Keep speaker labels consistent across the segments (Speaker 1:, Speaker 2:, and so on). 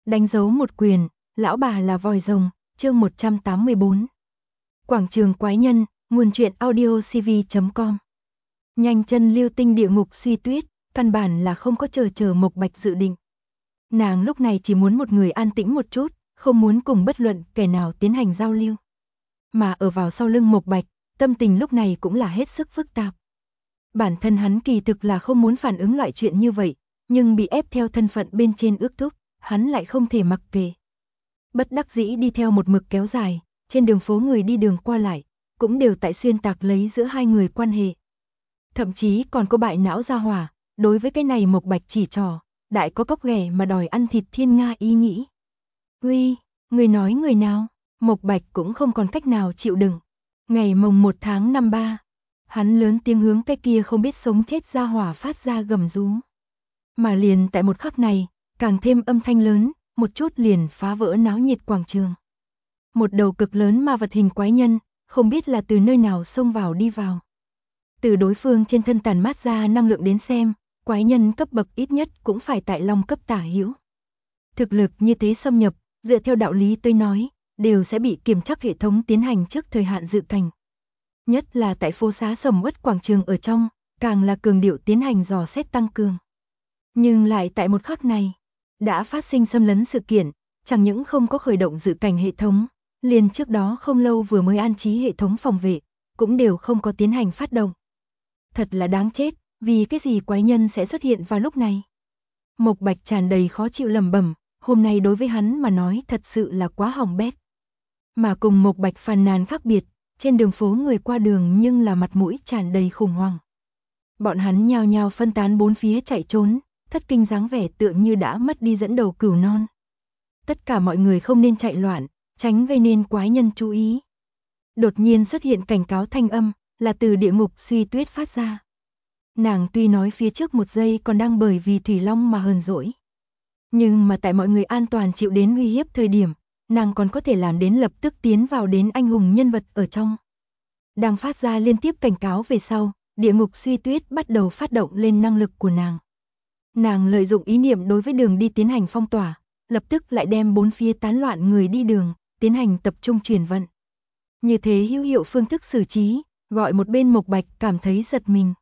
Speaker 1: Đánh dấu một quyền, lão bà là vòi rồng, chương 184. Quảng trường quái nhân, nguồn truyện audiocv.com. Nhanh chân lưu tinh địa ngục suy tuyết, căn bản là không có chờ Mộc Bạch dự định. Nàng lúc này chỉ muốn một người an tĩnh một chút, không muốn cùng bất luận kẻ nào tiến hành giao lưu. Mà ở vào sau lưng Mộc Bạch, tâm tình lúc này cũng là hết sức phức tạp. Bản thân hắn kỳ thực là không muốn phản ứng loại chuyện như vậy, nhưng bị ép theo thân phận bên trên ước thúc, hắn lại không thể mặc kệ. Bất đắc dĩ đi theo một mực kéo dài, trên đường phố người đi đường qua lại, cũng đều tại xuyên tạc lấy giữa hai người quan hệ. Thậm chí còn có bại não ra hỏa, đối với cái này Mộc Bạch chỉ trò, đại có cóc ghẻ mà đòi ăn thịt thiên nga ý nghĩ. Uy, người nói người nào? Mộc Bạch cũng không còn cách nào chịu đựng. Ngày mồng 1 tháng 5/3, hắn lớn tiếng hướng cái kia không biết sống chết ra hỏa phát ra gầm rú. Mà liền tại một khắc này, càng thêm âm thanh lớn, một chút liền phá vỡ náo nhiệt quảng trường. Một đầu cực lớn ma vật hình quái nhân, không biết là từ nơi nào xông vào đi vào. Từ đối phương trên thân tàn mát ra năng lượng đến xem, quái nhân cấp bậc ít nhất cũng phải tại long cấp tả hữu. Thực lực như thế xâm nhập, dựa theo đạo lý tôi nói, đều sẽ bị kiểm tra hệ thống tiến hành trước thời hạn dự cảnh. Nhất là tại phố xá sầm uất quảng trường ở trong, càng là cường điệu tiến hành dò xét tăng cường. Nhưng lại tại một khắc này, đã phát sinh xâm lấn sự kiện, chẳng những không có khởi động dự cảnh hệ thống, liền trước đó không lâu vừa mới an trí hệ thống phòng vệ, cũng đều không có tiến hành phát động. Thật là đáng chết, vì cái gì quái nhân sẽ xuất hiện vào lúc này? Mộc Bạch tràn đầy khó chịu lẩm bẩm, hôm nay đối với hắn mà nói thật sự là quá hỏng bét. Mà cùng Mộc Bạch phàn nàn khác biệt, trên đường phố người qua đường nhưng là mặt mũi tràn đầy khủng hoảng. Bọn hắn nhao nhao phân tán bốn phía chạy trốn, thất kinh dáng vẻ tựa như đã mất đi dẫn đầu cừu non. Tất cả mọi người không nên chạy loạn, tránh gây nên quái nhân chú ý. Đột nhiên xuất hiện cảnh cáo thanh âm, là từ địa ngục suy tuyết phát ra. Nàng tuy nói phía trước một giây còn đang bởi vì Thủy Long mà hờn dỗi. Nhưng mà tại mọi người an toàn chịu đến uy hiếp thời điểm, nàng còn có thể làm đến lập tức tiến vào đến anh hùng nhân vật ở trong. Đang phát ra liên tiếp cảnh cáo về sau, địa ngục suy tuyết bắt đầu phát động lên năng lực của nàng. Nàng lợi dụng ý niệm đối với đường đi tiến hành phong tỏa, lập tức lại đem bốn phía tán loạn người đi đường, tiến hành tập trung chuyển vận. Như thế hữu hiệu phương thức xử trí, gọi một bên Mộc Bạch cảm thấy giật mình.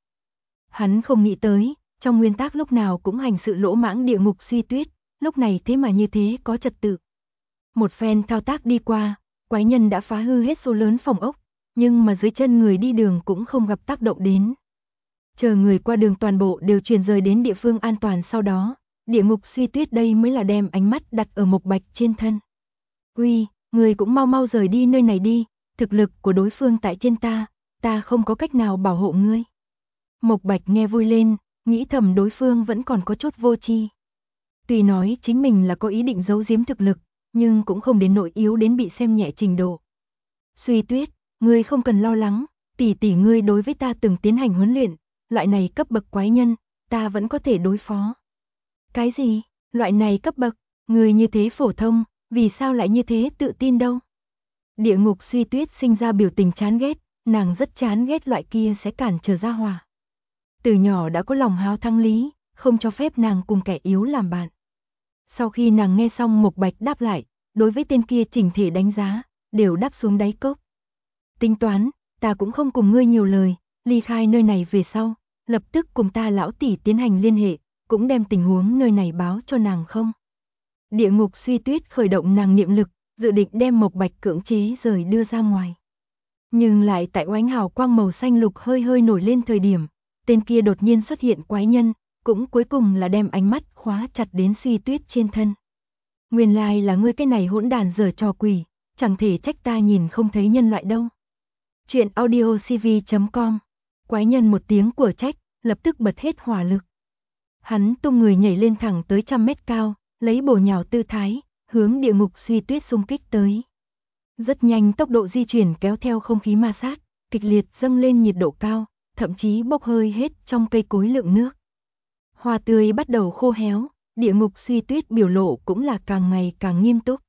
Speaker 1: Hắn không nghĩ tới, trong nguyên tắc lúc nào cũng hành sự lỗ mãng địa ngục suy tuyết, lúc này thế mà như thế có trật tự. Một phen thao tác đi qua, quái nhân đã phá hư hết số lớn phòng ốc, nhưng mà dưới chân người đi đường cũng không gặp tác động đến. Chờ người qua đường toàn bộ đều chuyển rời đến địa phương an toàn sau đó, địa ngục suy tuyết đây mới là đem ánh mắt đặt ở Mộc Bạch trên thân. Uy, người cũng mau mau rời đi nơi này đi, thực lực của đối phương tại trên ta không có cách nào bảo hộ ngươi. Mộc Bạch nghe vui lên, nghĩ thầm đối phương vẫn còn có chút vô tri. Tuy nói chính mình là có ý định giấu giếm thực lực, nhưng cũng không đến nỗi yếu đến bị xem nhẹ trình độ. Suy tuyết, ngươi không cần lo lắng, tỷ tỷ ngươi đối với ta từng tiến hành huấn luyện, loại này cấp bậc quái nhân, ta vẫn có thể đối phó. Cái gì? Loại này cấp bậc, ngươi như thế phổ thông, vì sao lại như thế tự tin đâu? Địa ngục suy tuyết sinh ra biểu tình chán ghét, nàng rất chán ghét loại kia sẽ cản trở ra hòa. Từ nhỏ đã có lòng háo thắng lý, không cho phép nàng cùng kẻ yếu làm bạn. Sau khi nàng nghe xong Mộc Bạch đáp lại, đối với tên kia chỉnh thể đánh giá, đều đáp xuống đáy cốc. Tính toán, ta cũng không cùng ngươi nhiều lời, ly khai nơi này về sau, lập tức cùng ta lão tỷ tiến hành liên hệ, cũng đem tình huống nơi này báo cho nàng không. Địa ngục suy tuyết khởi động nàng niệm lực, dự định đem Mộc Bạch cưỡng chế rời đưa ra ngoài. Nhưng lại tại oánh hào quang màu xanh lục hơi hơi nổi lên thời điểm, tên kia đột nhiên xuất hiện quái nhân, cũng cuối cùng là đem ánh mắt khóa chặt đến suy tuyết trên thân. Nguyên lai là ngươi cái này hỗn đàn giở trò quỷ, chẳng thể trách ta nhìn không thấy nhân loại đâu. Chuyện audiocv.com. Quái nhân một tiếng của trách, lập tức bật hết hỏa lực. Hắn tung người nhảy lên thẳng tới 100 mét cao, lấy bổ nhào tư thái, hướng địa ngục suy tuyết xung kích tới. Rất nhanh tốc độ di chuyển kéo theo không khí ma sát, kịch liệt dâng lên nhiệt độ cao, thậm chí bốc hơi hết trong cây cối lượng nước. Hoa tươi bắt đầu khô héo, địa ngục suy tuyết biểu lộ cũng là càng ngày càng nghiêm túc.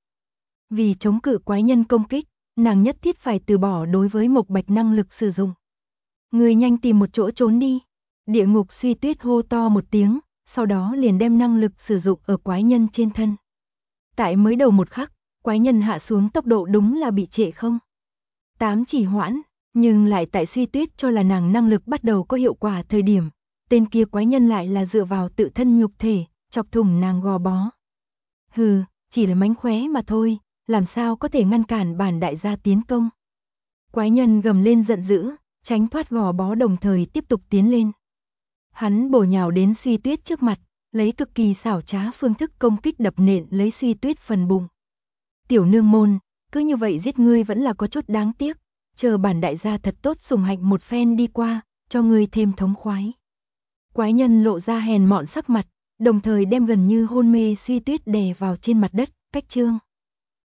Speaker 1: Vì chống cự quái nhân công kích, nàng nhất thiết phải từ bỏ đối với Mộc Bạch năng lực sử dụng. Người nhanh tìm một chỗ trốn đi. Địa ngục suy tuyết hô to một tiếng, sau đó liền đem năng lực sử dụng ở quái nhân trên thân. Tại mới đầu một khắc, quái nhân hạ xuống tốc độ đúng là bị trễ không 8 chỉ hoãn, nhưng lại tại Suy Tuyết cho là nàng năng lực bắt đầu có hiệu quả thời điểm, tên kia quái nhân lại là dựa vào tự thân nhục thể, chọc thủng nàng gò bó. Hừ, chỉ là mánh khóe mà thôi, làm sao có thể ngăn cản bản đại gia tiến công. Quái nhân gầm lên giận dữ, tránh thoát gò bó đồng thời tiếp tục tiến lên. Hắn bổ nhào đến Suy Tuyết trước mặt, lấy cực kỳ xảo trá phương thức công kích đập nện lấy Suy Tuyết phần bụng. Tiểu nương môn, cứ như vậy giết ngươi vẫn là có chút đáng tiếc, chờ bản đại gia thật tốt sủng hạnh một phen đi qua, cho ngươi thêm thống khoái. Quái nhân lộ ra hèn mọn sắc mặt, đồng thời đem gần như hôn mê Suy Tuyết đè vào trên mặt đất, cách chương.